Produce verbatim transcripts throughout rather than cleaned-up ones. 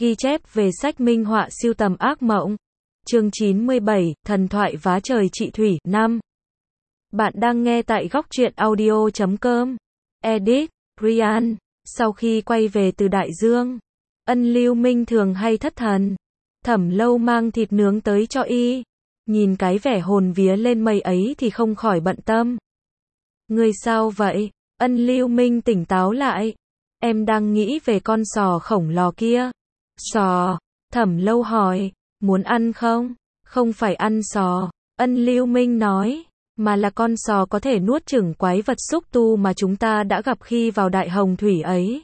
Ghi chép về sách minh họa sưu tầm ác mộng. Chương chín mươi bảy, Thần thoại vá trời chị Thủy, năm. Bạn đang nghe tại góc truyện audio chấm com. Edit, Ryan. Sau khi quay về từ Đại Dương, Ân Lưu Minh thường hay thất thần. Thẩm Lâu mang thịt nướng tới cho y. Nhìn cái vẻ hồn vía lên mây ấy thì không khỏi bận tâm. Người sao vậy? Ân Lưu Minh tỉnh táo lại. Em đang nghĩ về con sò khổng lồ kia. Sò? Thẩm Lâu hỏi. Muốn ăn không? Không phải ăn sò, Ân Lưu Minh nói, mà là con sò có thể nuốt chửng quái vật xúc tu mà chúng ta đã gặp khi vào Đại Hồng Thủy ấy.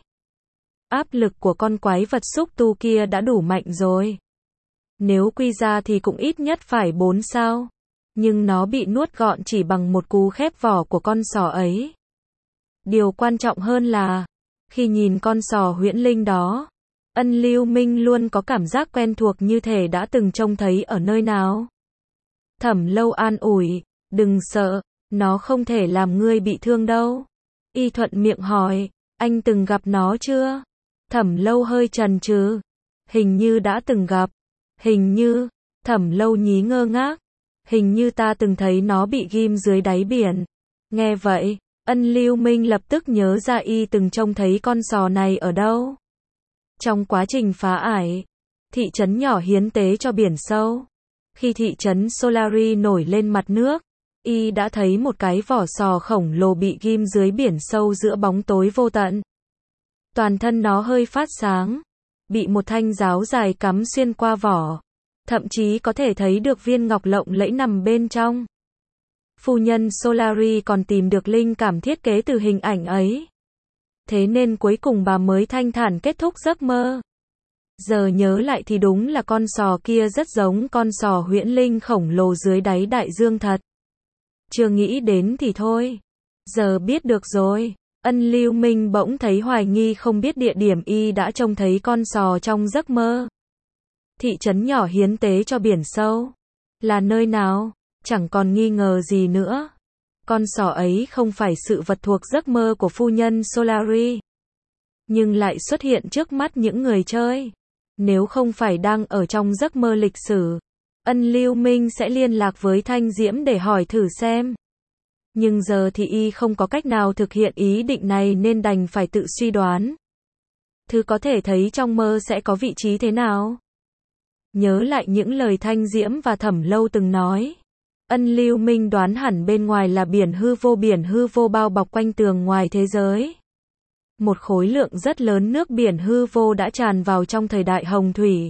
Áp lực của con quái vật xúc tu kia đã đủ mạnh rồi. Nếu quy ra thì cũng ít nhất phải bốn sao. Nhưng nó bị nuốt gọn chỉ bằng một cú khép vỏ của con sò ấy. Điều quan trọng hơn là, khi nhìn con sò huyễn linh đó, Ân Lưu Minh luôn có cảm giác quen thuộc như thể đã từng trông thấy ở nơi nào. Thẩm Lâu an ủi, đừng sợ, nó không thể làm ngươi bị thương đâu. Y thuận miệng hỏi, anh từng gặp nó chưa? Thẩm Lâu hơi chần chừ, hình như đã từng gặp. Hình như, Thẩm Lâu nhí ngơ ngác, hình như ta từng thấy nó bị ghim dưới đáy biển. Nghe vậy, Ân Lưu Minh lập tức nhớ ra y từng trông thấy con sò này ở đâu. Trong quá trình phá ải, thị trấn nhỏ hiến tế cho biển sâu. Khi thị trấn Solari nổi lên mặt nước, y đã thấy một cái vỏ sò khổng lồ bị ghim dưới biển sâu giữa bóng tối vô tận. Toàn thân nó hơi phát sáng, bị một thanh giáo dài cắm xuyên qua vỏ, thậm chí có thể thấy được viên ngọc lộng lẫy nằm bên trong. Phu nhân Solari còn tìm được linh cảm thiết kế từ hình ảnh ấy. Thế nên cuối cùng bà mới thanh thản kết thúc giấc mơ. Giờ nhớ lại thì đúng là con sò kia rất giống con sò huyễn linh khổng lồ dưới đáy đại dương thật. Chưa nghĩ đến thì thôi. Giờ biết được rồi. Ân Lưu Minh bỗng thấy hoài nghi không biết địa điểm y đã trông thấy con sò trong giấc mơ. Thị trấn nhỏ hiến tế cho biển sâu. Là nơi nào? Chẳng còn nghi ngờ gì nữa. Con sò ấy không phải sự vật thuộc giấc mơ của phu nhân Solari, nhưng lại xuất hiện trước mắt những người chơi. Nếu không phải đang ở trong giấc mơ lịch sử, Ân Lưu Minh sẽ liên lạc với Thanh Diễm để hỏi thử xem. Nhưng giờ thì y không có cách nào thực hiện ý định này nên đành phải tự suy đoán. Thứ có thể thấy trong mơ sẽ có vị trí thế nào? Nhớ lại những lời Thanh Diễm và Thẩm Lâu từng nói. Ân Lưu Minh đoán hẳn bên ngoài là biển hư vô, biển hư vô bao bọc quanh tường ngoài thế giới. Một khối lượng rất lớn nước biển hư vô đã tràn vào trong thời đại Hồng Thủy.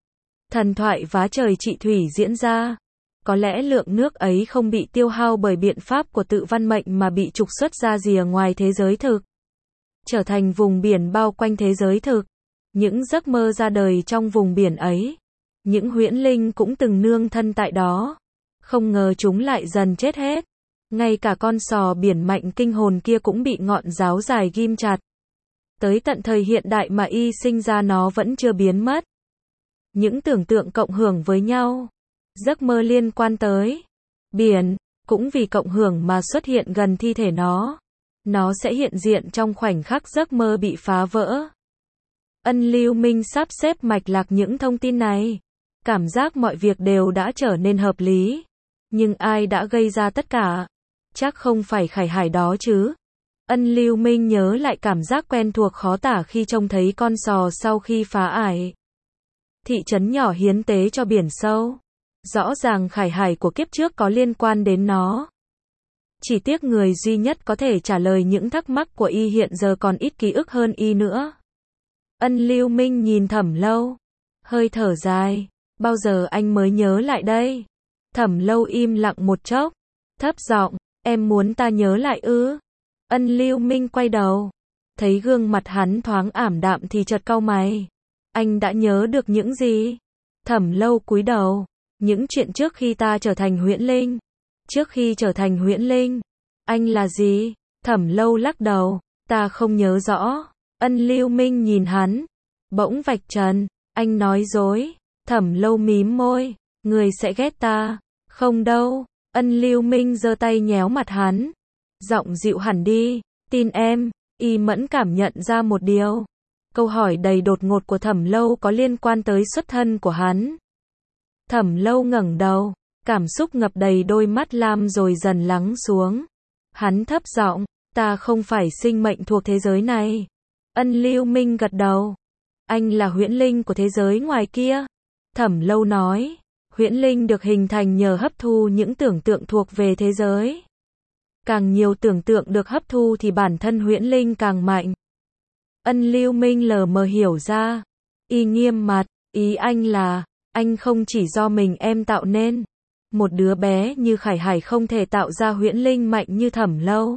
Thần thoại vá trời chị Thủy diễn ra. Có lẽ lượng nước ấy không bị tiêu hao bởi biện pháp của tự văn mệnh mà bị trục xuất ra rìa ngoài thế giới thực. Trở thành vùng biển bao quanh thế giới thực. Những giấc mơ ra đời trong vùng biển ấy. Những huyễn linh cũng từng nương thân tại đó. Không ngờ chúng lại dần chết hết. Ngay cả con sò biển mạnh kinh hồn kia cũng bị ngọn giáo dài ghim chặt. Tới tận thời hiện đại mà y sinh ra nó vẫn chưa biến mất. Những tưởng tượng cộng hưởng với nhau. Giấc mơ liên quan tới biển, cũng vì cộng hưởng mà xuất hiện gần thi thể nó. Nó sẽ hiện diện trong khoảnh khắc giấc mơ bị phá vỡ. Ân Lưu Minh sắp xếp mạch lạc những thông tin này. Cảm giác mọi việc đều đã trở nên hợp lý. Nhưng ai đã gây ra tất cả? Chắc không phải Khải Hải đó chứ. Ân Lưu Minh nhớ lại cảm giác quen thuộc khó tả khi trông thấy con sò sau khi phá ải. Thị trấn nhỏ hiến tế cho biển sâu. Rõ ràng Khải Hải của kiếp trước có liên quan đến nó. Chỉ tiếc người duy nhất có thể trả lời những thắc mắc của y hiện giờ còn ít ký ức hơn y nữa. Ân Lưu Minh nhìn Thẩm Lâu, hơi thở dài. Bao giờ anh mới nhớ lại đây? Thẩm Lâu im lặng một chốc, thấp giọng, em muốn ta nhớ lại ư? Ân Lưu Minh quay đầu, thấy gương mặt hắn thoáng ảm đạm thì chợt cau mày. Anh đã nhớ được những gì? Thẩm Lâu cúi đầu, những chuyện trước khi ta trở thành huyễn linh. Trước khi trở thành huyễn linh, anh là gì? Thẩm Lâu lắc đầu, ta không nhớ rõ. Ân Lưu Minh nhìn hắn, bỗng vạch trần, anh nói dối. Thẩm Lâu mím môi, người sẽ ghét ta. Không đâu. Ân Lưu Minh giơ tay nhéo mặt hắn, giọng dịu hẳn đi, tin em. Y mẫn cảm nhận ra một điều. Câu hỏi đầy đột ngột của Thẩm Lâu có liên quan tới xuất thân của hắn. Thẩm Lâu ngẩng đầu, cảm xúc ngập đầy đôi mắt lam rồi dần lắng xuống. Hắn thấp giọng, ta không phải sinh mệnh thuộc thế giới này. Ân Lưu Minh gật đầu. Anh là huyễn linh của thế giới ngoài kia. Thẩm Lâu nói, huyễn linh được hình thành nhờ hấp thu những tưởng tượng thuộc về thế giới. Càng nhiều tưởng tượng được hấp thu thì bản thân huyễn linh càng mạnh. Ân Lưu Minh lờ mờ hiểu ra. Y nghiêm mặt, ý anh là, anh không chỉ do mình em tạo nên. Một đứa bé như Khải Hải không thể tạo ra huyễn linh mạnh như Thẩm Lâu.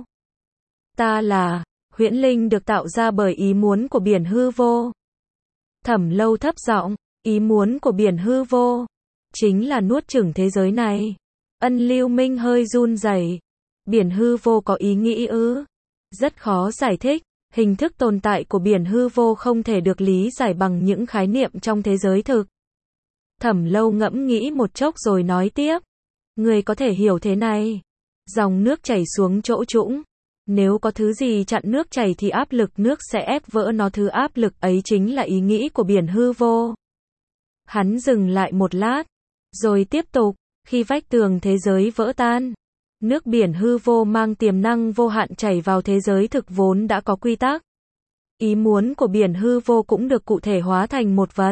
Ta là, huyễn linh được tạo ra bởi ý muốn của biển hư vô. Thẩm Lâu thấp giọng, ý muốn của biển hư vô, chính là nuốt chửng thế giới này. Ân Lưu Minh hơi run rẩy. Biển hư vô có ý nghĩ ư? Rất khó giải thích. Hình thức tồn tại của biển hư vô không thể được lý giải bằng những khái niệm trong thế giới thực. Thẩm Lâu ngẫm nghĩ một chốc rồi nói tiếp. Người có thể hiểu thế này. Dòng nước chảy xuống chỗ trũng. Nếu có thứ gì chặn nước chảy thì áp lực nước sẽ ép vỡ nó, thứ áp lực ấy chính là ý nghĩ của biển hư vô. Hắn dừng lại một lát, rồi tiếp tục, khi vách tường thế giới vỡ tan, nước biển hư vô mang tiềm năng vô hạn chảy vào thế giới thực vốn đã có quy tắc. Ý muốn của biển hư vô cũng được cụ thể hóa thành một vật.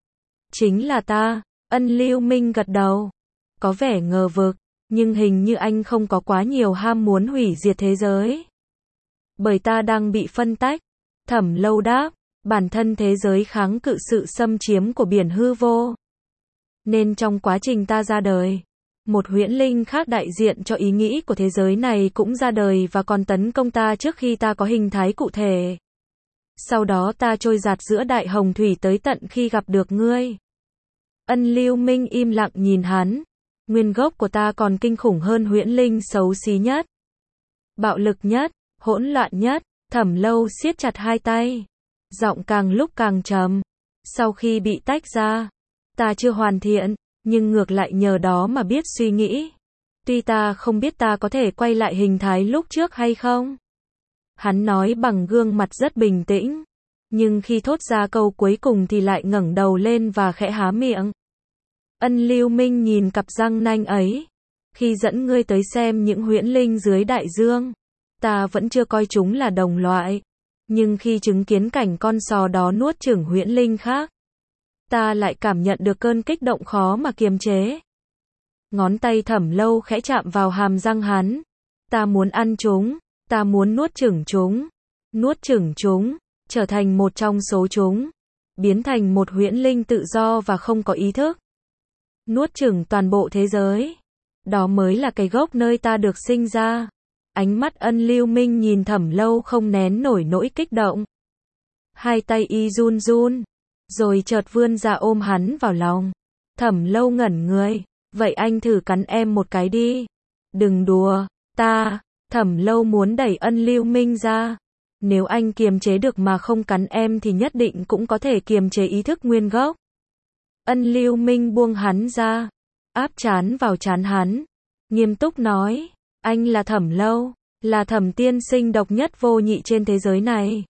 Chính là ta. Ân Lưu Minh gật đầu. Có vẻ ngờ vực, nhưng hình như anh không có quá nhiều ham muốn hủy diệt thế giới. Bởi ta đang bị phân tách. Thẩm Lâu đáp, bản thân thế giới kháng cự sự xâm chiếm của biển hư vô. Nên trong quá trình ta ra đời, một huyễn linh khác đại diện cho ý nghĩ của thế giới này cũng ra đời và còn tấn công ta trước khi ta có hình thái cụ thể. Sau đó ta trôi dạt giữa đại hồng thủy tới tận khi gặp được ngươi. Ân Lưu Minh im lặng nhìn hắn. Nguyên gốc của ta còn kinh khủng hơn huyễn linh xấu xí nhất, bạo lực nhất, hỗn loạn nhất. Thẩm Lâu siết chặt hai tay, giọng càng lúc càng trầm. Sau khi bị tách ra, ta chưa hoàn thiện, nhưng ngược lại nhờ đó mà biết suy nghĩ. Tuy ta không biết ta có thể quay lại hình thái lúc trước hay không. Hắn nói bằng gương mặt rất bình tĩnh, nhưng khi thốt ra câu cuối cùng thì lại ngẩng đầu lên và khẽ há miệng. Ân Lưu Minh nhìn cặp răng nanh ấy. Khi dẫn ngươi tới xem những huyễn linh dưới đại dương, ta vẫn chưa coi chúng là đồng loại. Nhưng khi chứng kiến cảnh con sò đó nuốt chửng huyễn linh khác, ta lại cảm nhận được cơn kích động khó mà kiềm chế. Ngón tay Thẩm Lâu khẽ chạm vào hàm răng hắn. Ta muốn ăn chúng, ta muốn nuốt chửng chúng. Nuốt chửng chúng, trở thành một trong số chúng. Biến thành một huyễn linh tự do và không có ý thức. Nuốt chửng toàn bộ thế giới. Đó mới là cái gốc nơi ta được sinh ra. Ánh mắt Ân Lưu Minh nhìn Thẩm Lâu không nén nổi nỗi kích động. Hai tay y run run, rồi chợt vươn ra ôm hắn vào lòng. Thẩm Lâu ngẩn người. Vậy anh thử cắn em một cái đi. Đừng đùa, ta. Thẩm Lâu muốn đẩy Ân Lưu Minh ra. Nếu anh kiềm chế được mà không cắn em thì nhất định cũng có thể kiềm chế ý thức nguyên gốc. Ân Lưu Minh buông hắn ra, áp trán vào trán hắn, nghiêm túc nói, anh là Thẩm Lâu, là Thẩm tiên sinh độc nhất vô nhị trên thế giới này.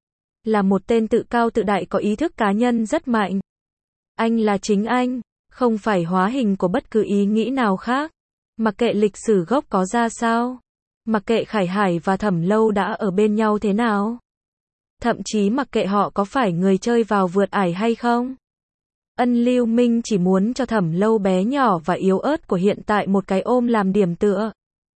Là một tên tự cao tự đại có ý thức cá nhân rất mạnh. Anh là chính anh, không phải hóa hình của bất cứ ý nghĩ nào khác. Mặc kệ lịch sử gốc có ra sao, mặc kệ Khải Hải và Thẩm Lâu đã ở bên nhau thế nào, thậm chí mặc kệ họ có phải người chơi vào vượt ải hay không. Ân Lưu Minh chỉ muốn cho Thẩm Lâu bé nhỏ và yếu ớt của hiện tại một cái ôm làm điểm tựa.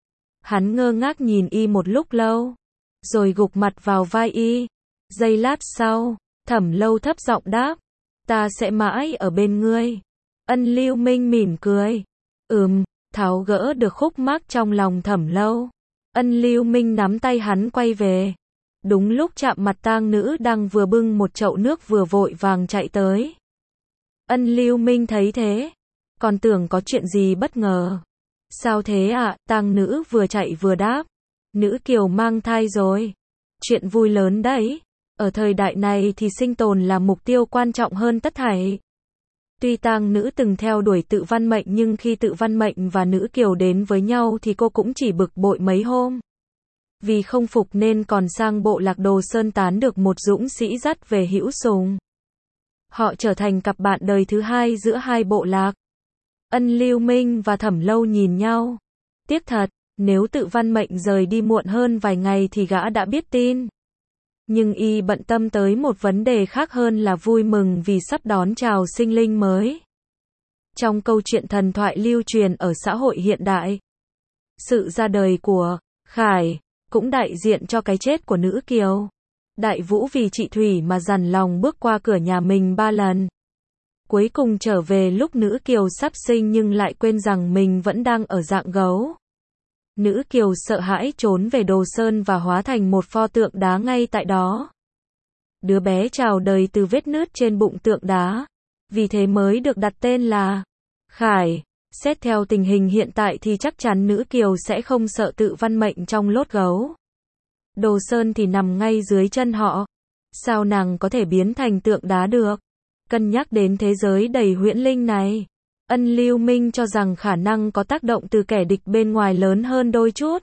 Hắn ngơ ngác nhìn y một lúc lâu, rồi gục mặt vào vai y. Giây lát sau, Thẩm Lâu thấp giọng đáp, ta sẽ mãi ở bên ngươi. Ân Lưu Minh mỉm cười. Ừm, tháo gỡ được khúc mắc trong lòng Thẩm Lâu. Ân Lưu Minh nắm tay hắn quay về. Đúng lúc chạm mặt tang nữ đang vừa bưng một chậu nước vừa vội vàng chạy tới. Ân Lưu Minh thấy thế, còn tưởng có chuyện gì bất ngờ. Sao thế ạ? À? Tang nữ vừa chạy vừa đáp. Nữ kiều mang thai rồi. Chuyện vui lớn đấy. Ở thời đại này thì sinh tồn là mục tiêu quan trọng hơn tất thảy. Tuy tang nữ từng theo đuổi tự văn mệnh nhưng khi tự văn mệnh và nữ kiều đến với nhau thì cô cũng chỉ bực bội mấy hôm. Vì không phục nên còn sang bộ lạc Đồ Sơn tán được một dũng sĩ dắt về Hữu Sùng. Họ trở thành cặp bạn đời thứ hai giữa hai bộ lạc. Ân Lưu Minh và Thẩm Lâu nhìn nhau. Tiếc thật, nếu Tự Văn Mệnh rời đi muộn hơn vài ngày thì gã đã biết tin. Nhưng y bận tâm tới một vấn đề khác hơn là vui mừng vì sắp đón chào sinh linh mới. Trong câu chuyện thần thoại lưu truyền ở xã hội hiện đại, sự ra đời của Khải cũng đại diện cho cái chết của nữ kiều. Đại Vũ vì chị Thủy mà dằn lòng bước qua cửa nhà mình ba lần. Cuối cùng trở về lúc nữ kiều sắp sinh nhưng lại quên rằng mình vẫn đang ở dạng gấu. Nữ kiều sợ hãi trốn về Đồ Sơn và hóa thành một pho tượng đá ngay tại đó. Đứa bé chào đời từ vết nứt trên bụng tượng đá, vì thế mới được đặt tên là Khải. Xét theo tình hình hiện tại thì chắc chắn nữ kiều sẽ không sợ Tự Văn Mệnh trong lốt gấu. Đồ Sơn thì nằm ngay dưới chân họ. Sao nàng có thể biến thành tượng đá được? Cân nhắc đến thế giới đầy huyễn linh này, Ân Lưu Minh cho rằng khả năng có tác động từ kẻ địch bên ngoài lớn hơn đôi chút.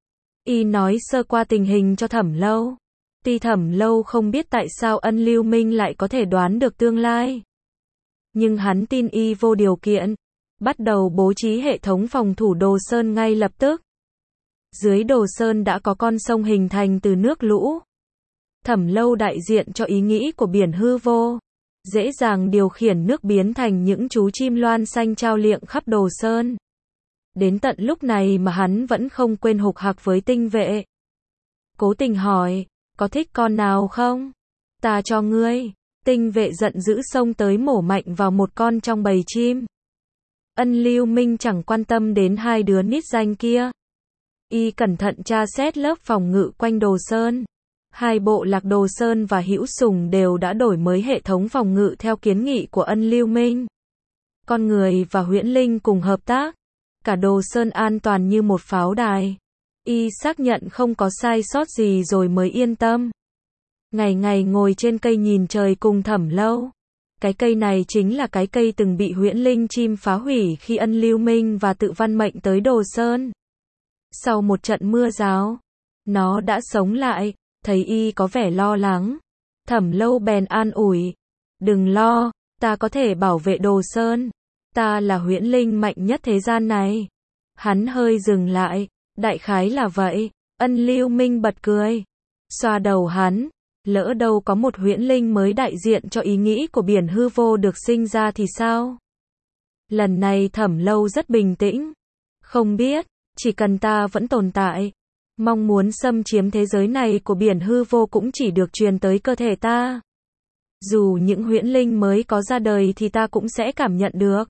Y nói sơ qua tình hình cho Thẩm Lâu. Tuy Thẩm Lâu không biết tại sao Ân Lưu Minh lại có thể đoán được tương lai, nhưng hắn tin y vô điều kiện, bắt đầu bố trí hệ thống phòng thủ Đồ Sơn ngay lập tức. Dưới Đồ Sơn đã có con sông hình thành từ nước lũ. Thẩm Lâu đại diện cho ý nghĩ của biển hư vô, dễ dàng điều khiển nước biến thành những chú chim loan xanh trao liệng khắp Đồ Sơn. Đến tận lúc này mà hắn vẫn không quên hục hặc với tinh vệ. Cố Tình hỏi, có thích con nào không? Ta cho ngươi. Tinh vệ giận dữ xông tới mổ mạnh vào một con trong bầy chim. Ân Lưu Minh chẳng quan tâm đến hai đứa nít danh kia. Y cẩn thận tra xét lớp phòng ngự quanh Đồ Sơn. Hai bộ lạc Đồ Sơn và Hữu Sùng đều đã đổi mới hệ thống phòng ngự theo kiến nghị của Ân Lưu Minh. Con người và huyễn linh cùng hợp tác. Cả Đồ Sơn an toàn như một pháo đài. Y xác nhận không có sai sót gì rồi mới yên tâm. Ngày ngày ngồi trên cây nhìn trời cùng Thẩm Lâu. Cái cây này chính là cái cây từng bị huyễn linh chim phá hủy khi Ân Lưu Minh và Tự Văn Mệnh tới Đồ Sơn. Sau một trận mưa rào, nó đã sống lại. Thấy y có vẻ lo lắng, Thẩm Lâu bèn an ủi. Đừng lo, ta có thể bảo vệ Đồ Sơn. Ta là huyễn linh mạnh nhất thế gian này. Hắn hơi dừng lại, đại khái là vậy. Ân Lưu Minh bật cười, xoa đầu hắn. Lỡ đâu có một huyễn linh mới đại diện cho ý nghĩ của biển hư vô được sinh ra thì sao? Lần này Thẩm Lâu rất bình tĩnh. Không biết, chỉ cần ta vẫn tồn tại, mong muốn xâm chiếm thế giới này của biển hư vô cũng chỉ được truyền tới cơ thể ta. Dù những huyễn linh mới có ra đời thì ta cũng sẽ cảm nhận được.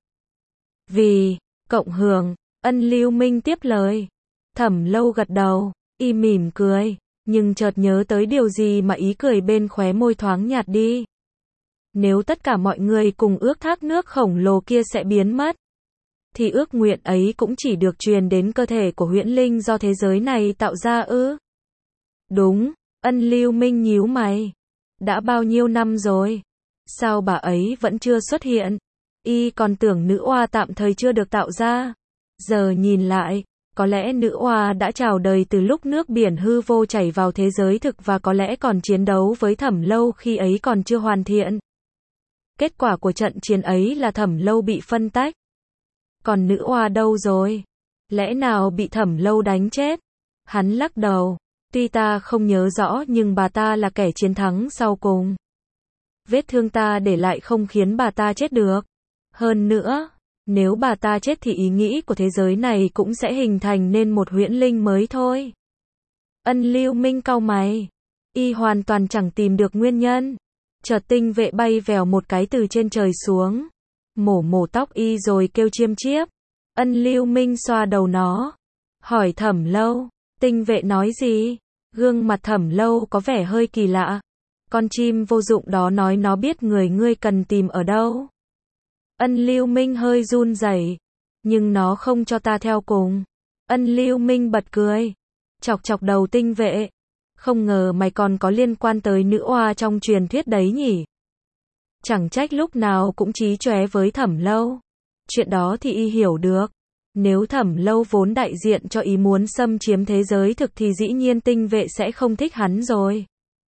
Vì cộng hưởng, Ân Lưu Minh tiếp lời. Thẩm Lâu gật đầu, y mỉm cười, nhưng chợt nhớ tới điều gì mà ý cười bên khóe môi thoáng nhạt đi. Nếu tất cả mọi người cùng ước thác nước khổng lồ kia sẽ biến mất, thì ước nguyện ấy cũng chỉ được truyền đến cơ thể của huyễn linh do thế giới này tạo ra ư? Đúng, Ân Lưu Minh nhíu mày. Đã bao nhiêu năm rồi? Sao bà ấy vẫn chưa xuất hiện? Y còn tưởng nữ oa tạm thời chưa được tạo ra. Giờ nhìn lại, có lẽ nữ oa đã chào đời từ lúc nước biển hư vô chảy vào thế giới thực và có lẽ còn chiến đấu với Thẩm Lâu khi ấy còn chưa hoàn thiện. Kết quả của trận chiến ấy là Thẩm Lâu bị phân tách. Còn nữ oa đâu rồi? Lẽ nào bị Thẩm Lâu đánh chết? Hắn lắc đầu. Tuy ta không nhớ rõ nhưng bà ta là kẻ chiến thắng sau cùng. Vết thương ta để lại không khiến bà ta chết được. Hơn nữa, nếu bà ta chết thì ý nghĩ của thế giới này cũng sẽ hình thành nên một huyễn linh mới thôi. Ân Lưu Minh cau mày. Y hoàn toàn chẳng tìm được nguyên nhân. Chợt tinh vệ bay vèo một cái từ trên trời xuống. Mổ mổ tóc y rồi kêu chiêm chiếp. Ân Lưu Minh xoa đầu nó. Hỏi Thẩm Lâu. Tinh vệ nói gì? Gương mặt Thẩm Lâu có vẻ hơi kỳ lạ. Con chim vô dụng đó nói nó biết người ngươi cần tìm ở đâu. Ân Lưu Minh hơi run rẩy. Nhưng nó không cho ta theo cùng. Ân Lưu Minh bật cười. Chọc chọc đầu tinh vệ. Không ngờ mày còn có liên quan tới nữ oa trong truyền thuyết đấy nhỉ. Chẳng trách lúc nào cũng chí chóe với Thẩm Lâu. Chuyện đó thì y hiểu được. Nếu Thẩm Lâu vốn đại diện cho ý muốn xâm chiếm thế giới thực thì dĩ nhiên tinh vệ sẽ không thích hắn rồi.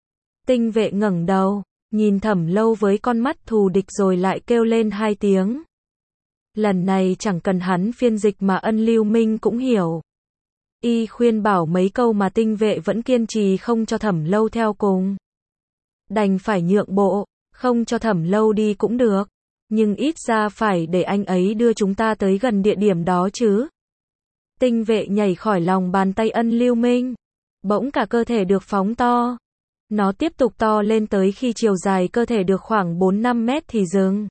Tinh vệ ngẩng đầu, nhìn Thẩm Lâu với con mắt thù địch rồi lại kêu lên hai tiếng. Lần này chẳng cần hắn phiên dịch mà Ân Lưu Minh cũng hiểu. Y khuyên bảo mấy câu mà tinh vệ vẫn kiên trì không cho Thẩm Lâu theo cùng. Đành phải nhượng bộ, không cho Thẩm Lâu đi cũng được. Nhưng ít ra phải để anh ấy đưa chúng ta tới gần địa điểm đó chứ. Tinh vệ nhảy khỏi lòng bàn tay Ân Lưu Minh. Bỗng cả cơ thể được phóng to. Nó tiếp tục to lên tới khi chiều dài cơ thể được khoảng bốn năm mét thì dừng.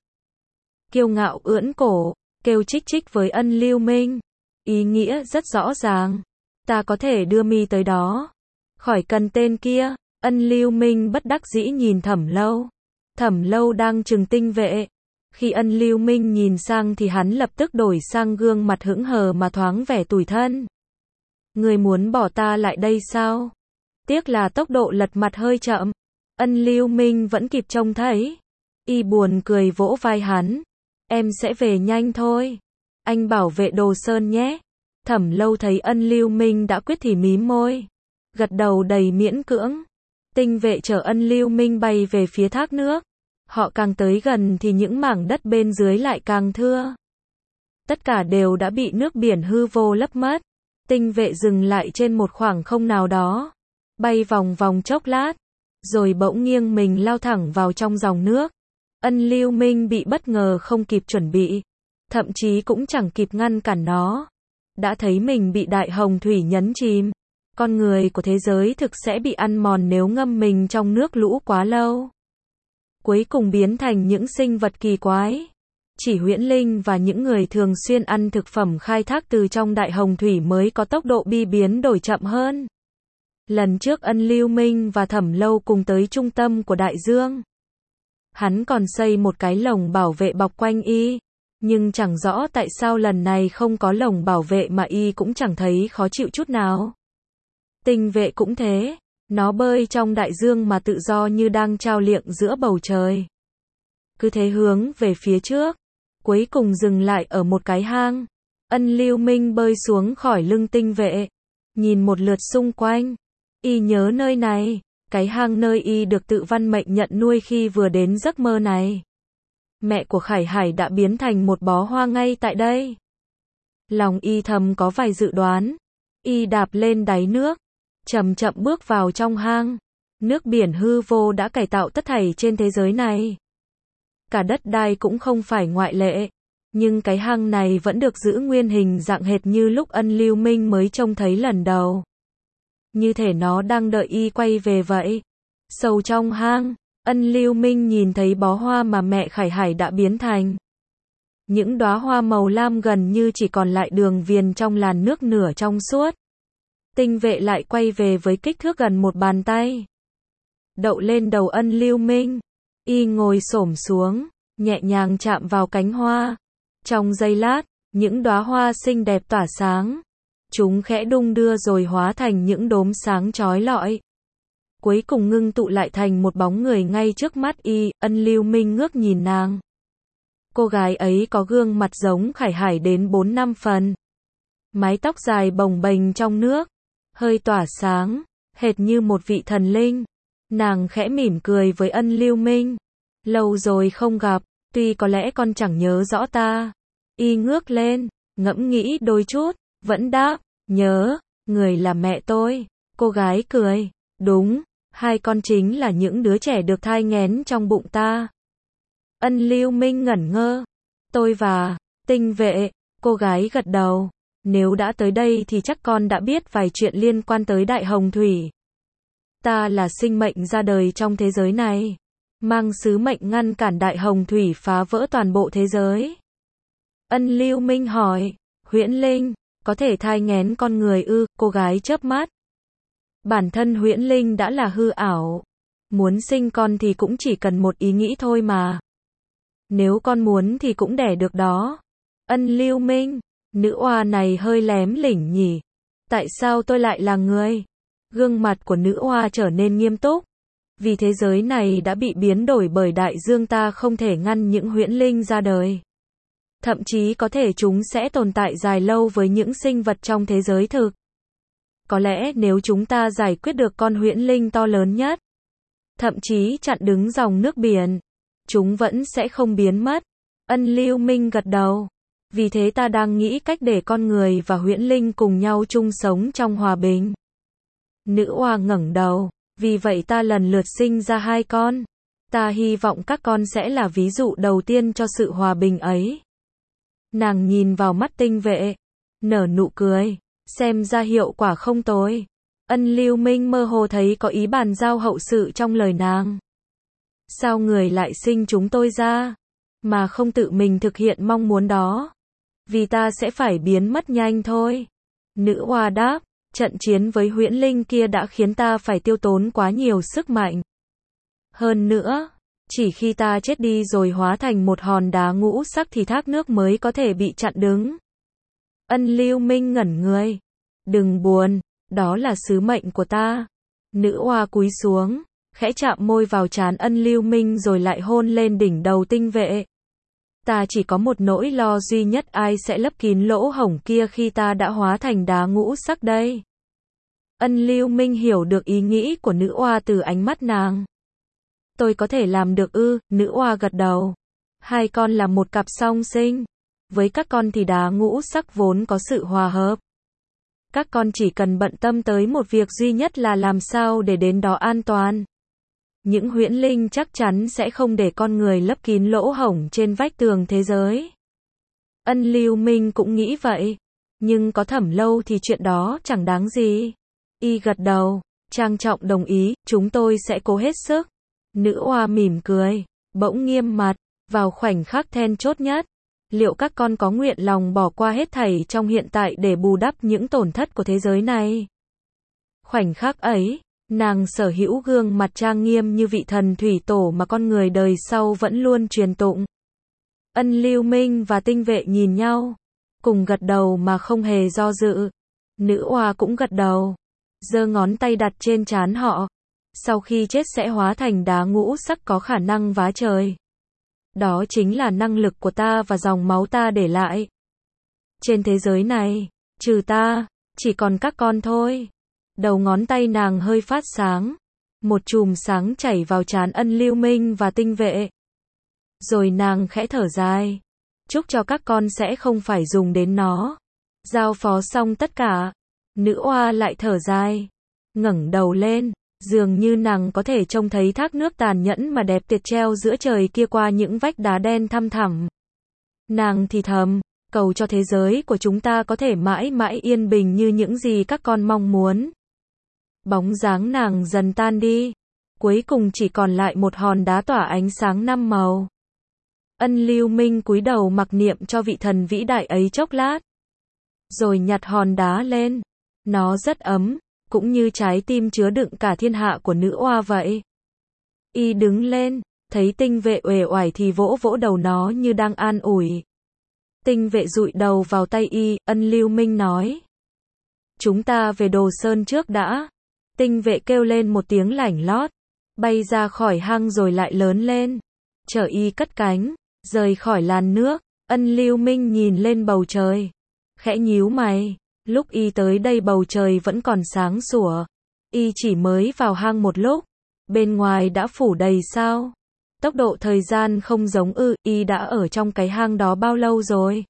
Kiêu ngạo ưỡn cổ, kêu chích chích với Ân Lưu Minh. Ý nghĩa rất rõ ràng. Ta có thể đưa mi tới đó. Khỏi cần tên kia. Ân Lưu Minh bất đắc dĩ nhìn Thẩm Lâu. Thẩm Lâu đang trừng tinh vệ. Khi Ân Lưu Minh nhìn sang thì hắn lập tức đổi sang gương mặt hững hờ mà thoáng vẻ tủi thân. Người muốn bỏ ta lại đây sao? Tiếc là tốc độ lật mặt hơi chậm. Ân Lưu Minh vẫn kịp trông thấy. Y buồn cười vỗ vai hắn. Em sẽ về nhanh thôi. Anh bảo vệ Đồ Sơn nhé. Thẩm Lâu thấy Ân Lưu Minh đã quyết thì mím môi. Gật đầu đầy miễn cưỡng. Tinh vệ chở Ân Lưu Minh bay về phía thác nước. Họ càng tới gần thì những mảng đất bên dưới lại càng thưa. Tất cả đều đã bị nước biển hư vô lấp mất. Tinh vệ dừng lại trên một khoảng không nào đó. Bay vòng vòng chốc lát. Rồi bỗng nghiêng mình lao thẳng vào trong dòng nước. Ân Lưu Minh bị bất ngờ không kịp chuẩn bị. Thậm chí cũng chẳng kịp ngăn cản nó. Đã thấy mình bị đại hồng thủy nhấn chìm. Con người của thế giới thực sẽ bị ăn mòn nếu ngâm mình trong nước lũ quá lâu. Cuối cùng biến thành những sinh vật kỳ quái. Chỉ huyễn linh và những người thường xuyên ăn thực phẩm khai thác từ trong đại hồng thủy mới có tốc độ bi biến đổi chậm hơn. Lần trước Ân Lưu Minh và Thẩm Lâu cùng tới trung tâm của đại dương. Hắn còn xây một cái lồng bảo vệ bọc quanh y. Nhưng chẳng rõ tại sao lần này không có lồng bảo vệ mà y cũng chẳng thấy khó chịu chút nào. Tinh vệ cũng thế. Nó bơi trong đại dương mà tự do như đang trao liệng giữa bầu trời. Cứ thế hướng về phía trước. Cuối cùng dừng lại ở một cái hang. Ân Lưu Minh bơi xuống khỏi lưng tinh vệ. Nhìn một lượt xung quanh. Y nhớ nơi này. Cái hang nơi y được tự văn mệnh nhận nuôi khi vừa đến giấc mơ này. Mẹ của Khải Hải đã biến thành một bó hoa ngay tại đây. Lòng y thầm có vài dự đoán. Y đạp lên đáy nước. Chậm chậm bước vào trong hang. Nước biển hư vô đã cải tạo tất thảy trên thế giới này. Cả đất đai cũng không phải ngoại lệ. Nhưng cái hang này vẫn được giữ nguyên hình dạng hệt như lúc Ân Lưu Minh mới trông thấy lần đầu. Như thể nó đang đợi y quay về vậy. Sâu trong hang, Ân Lưu Minh nhìn thấy bó hoa mà mẹ Khải Hải đã biến thành. Những đóa hoa màu lam gần như chỉ còn lại đường viền trong làn nước nửa trong suốt. Tinh vệ lại quay về với kích thước gần một bàn tay. Đậu lên đầu Ân Lưu Minh. Y ngồi xổm xuống, nhẹ nhàng chạm vào cánh hoa. Trong giây lát, những đóa hoa xinh đẹp tỏa sáng. Chúng khẽ đung đưa rồi hóa thành những đốm sáng chói lọi. Cuối cùng ngưng tụ lại thành một bóng người ngay trước mắt y. Ân Lưu Minh ngước nhìn nàng. Cô gái ấy có gương mặt giống Khải Hải đến bốn năm phần. Mái tóc dài bồng bềnh trong nước. Hơi tỏa sáng, hệt như một vị thần linh. Nàng khẽ mỉm cười với Ân Lưu Minh. Lâu rồi không gặp, tuy có lẽ con chẳng nhớ rõ ta. Y ngước lên, ngẫm nghĩ đôi chút, vẫn đáp, nhớ, người là mẹ tôi. Cô gái cười, đúng, hai con chính là những đứa trẻ được thai nghén trong bụng ta. Ân Lưu Minh ngẩn ngơ. Tôi và Tinh vệ, cô gái gật đầu. Nếu đã tới đây thì chắc con đã biết vài chuyện liên quan tới Đại Hồng Thủy. Ta là sinh mệnh ra đời trong thế giới này, mang sứ mệnh ngăn cản Đại Hồng Thủy phá vỡ toàn bộ thế giới. Ân Lưu Minh hỏi, huyễn linh, có thể thai nghén con người ư? Cô gái chớp mắt. Bản thân huyễn linh đã là hư ảo. Muốn sinh con thì cũng chỉ cần một ý nghĩ thôi mà. Nếu con muốn thì cũng đẻ được đó. Ân Lưu Minh, nữ oa này hơi lém lỉnh nhỉ. Tại sao tôi lại là người? Gương mặt của nữ oa trở nên nghiêm túc. Vì thế giới này đã bị biến đổi bởi đại dương, ta không thể ngăn những huyễn linh ra đời. Thậm chí có thể chúng sẽ tồn tại dài lâu với những sinh vật trong thế giới thực. Có lẽ nếu chúng ta giải quyết được con huyễn linh to lớn nhất, thậm chí chặn đứng dòng nước biển, chúng vẫn sẽ không biến mất. Ân Lưu Minh gật đầu. Vì thế ta đang nghĩ cách để con người và huyễn linh cùng nhau chung sống trong hòa bình. Nữ oa ngẩng đầu. Vì vậy ta lần lượt sinh ra hai con. Ta hy vọng các con sẽ là ví dụ đầu tiên cho sự hòa bình ấy. Nàng nhìn vào mắt tinh vệ, nở nụ cười, xem ra hiệu quả không tồi. Ân Lưu Minh mơ hồ thấy có ý bàn giao hậu sự trong lời nàng. Sao người lại sinh chúng tôi ra, mà không tự mình thực hiện mong muốn đó? Vì ta sẽ phải biến mất nhanh thôi. Nữ oa đáp, trận chiến với huyễn linh kia đã khiến ta phải tiêu tốn quá nhiều sức mạnh. Hơn nữa, chỉ khi ta chết đi rồi hóa thành một hòn đá ngũ sắc thì thác nước mới có thể bị chặn đứng. Ân Lưu Minh ngẩn người. Đừng buồn, đó là sứ mệnh của ta. Nữ oa cúi xuống, khẽ chạm môi vào trán Ân Lưu Minh rồi lại hôn lên đỉnh đầu tinh vệ. Ta chỉ có một nỗi lo duy nhất, ai sẽ lấp kín lỗ hổng kia khi ta đã hóa thành đá ngũ sắc đây? Ân Lưu Minh hiểu được ý nghĩ của nữ oa từ ánh mắt nàng. Tôi có thể làm được ư? Nữ oa gật đầu. Hai con là một cặp song sinh. Với các con thì đá ngũ sắc vốn có sự hòa hợp. Các con chỉ cần bận tâm tới một việc duy nhất là làm sao để đến đó an toàn. Những huyễn linh chắc chắn sẽ không để con người lấp kín lỗ hổng trên vách tường thế giới. Ân Lưu Minh cũng nghĩ vậy. Nhưng có Thẩm Lâu thì chuyện đó chẳng đáng gì. Y gật đầu, trang trọng đồng ý, chúng tôi sẽ cố hết sức. Nữ oa mỉm cười, bỗng nghiêm mặt, vào khoảnh khắc then chốt nhất. Liệu các con có nguyện lòng bỏ qua hết thảy trong hiện tại để bù đắp những tổn thất của thế giới này? Khoảnh khắc ấy, nàng sở hữu gương mặt trang nghiêm như vị thần thủy tổ mà con người đời sau vẫn luôn truyền tụng. Ân Lưu Minh và tinh vệ nhìn nhau, cùng gật đầu mà không hề do dự. Nữ oa cũng gật đầu, giơ ngón tay đặt trên trán họ. Sau khi chết sẽ hóa thành đá ngũ sắc có khả năng vá trời. Đó chính là năng lực của ta và dòng máu ta để lại. Trên thế giới này, trừ ta, chỉ còn các con thôi. Đầu ngón tay nàng hơi phát sáng. Một chùm sáng chảy vào trán Ân Lưu Minh và tinh vệ. Rồi nàng khẽ thở dài. Chúc cho các con sẽ không phải dùng đến nó. Giao phó xong tất cả. Nữ oa lại thở dài. Ngẩng đầu lên. Dường như nàng có thể trông thấy thác nước tàn nhẫn mà đẹp tuyệt treo giữa trời kia qua những vách đá đen thăm thẳm. Nàng thì thầm, cầu cho thế giới của chúng ta có thể mãi mãi yên bình như những gì các con mong muốn. Bóng dáng nàng dần tan đi. Cuối cùng chỉ còn lại một hòn đá tỏa ánh sáng năm màu. Ân Lưu Minh cúi đầu mặc niệm cho vị thần vĩ đại ấy chốc lát. Rồi nhặt hòn đá lên. Nó rất ấm, cũng như trái tim chứa đựng cả thiên hạ của nữ oa vậy. Y đứng lên, thấy tinh vệ uể oải thì vỗ vỗ đầu nó như đang an ủi. Tinh vệ dụi đầu vào tay y, Ân Lưu Minh nói. Chúng ta về Đồ Sơn trước đã. Tinh vệ kêu lên một tiếng lảnh lót, bay ra khỏi hang rồi lại lớn lên. Chở y cất cánh, rời khỏi làn nước. Ân Lưu Minh nhìn lên bầu trời, khẽ nhíu mày. Lúc y tới đây bầu trời vẫn còn sáng sủa. Y chỉ mới vào hang một lúc, bên ngoài đã phủ đầy sao. Tốc độ thời gian không giống ư, y đã ở trong cái hang đó bao lâu rồi?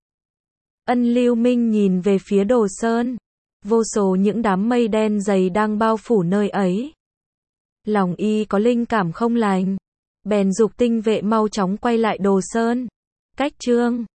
Ân Lưu Minh nhìn về phía Đồ Sơn. Vô số những đám mây đen dày đang bao phủ nơi ấy. Lòng y có linh cảm không lành. Bèn giục tinh vệ mau chóng quay lại Đồ Sơn. Cách chương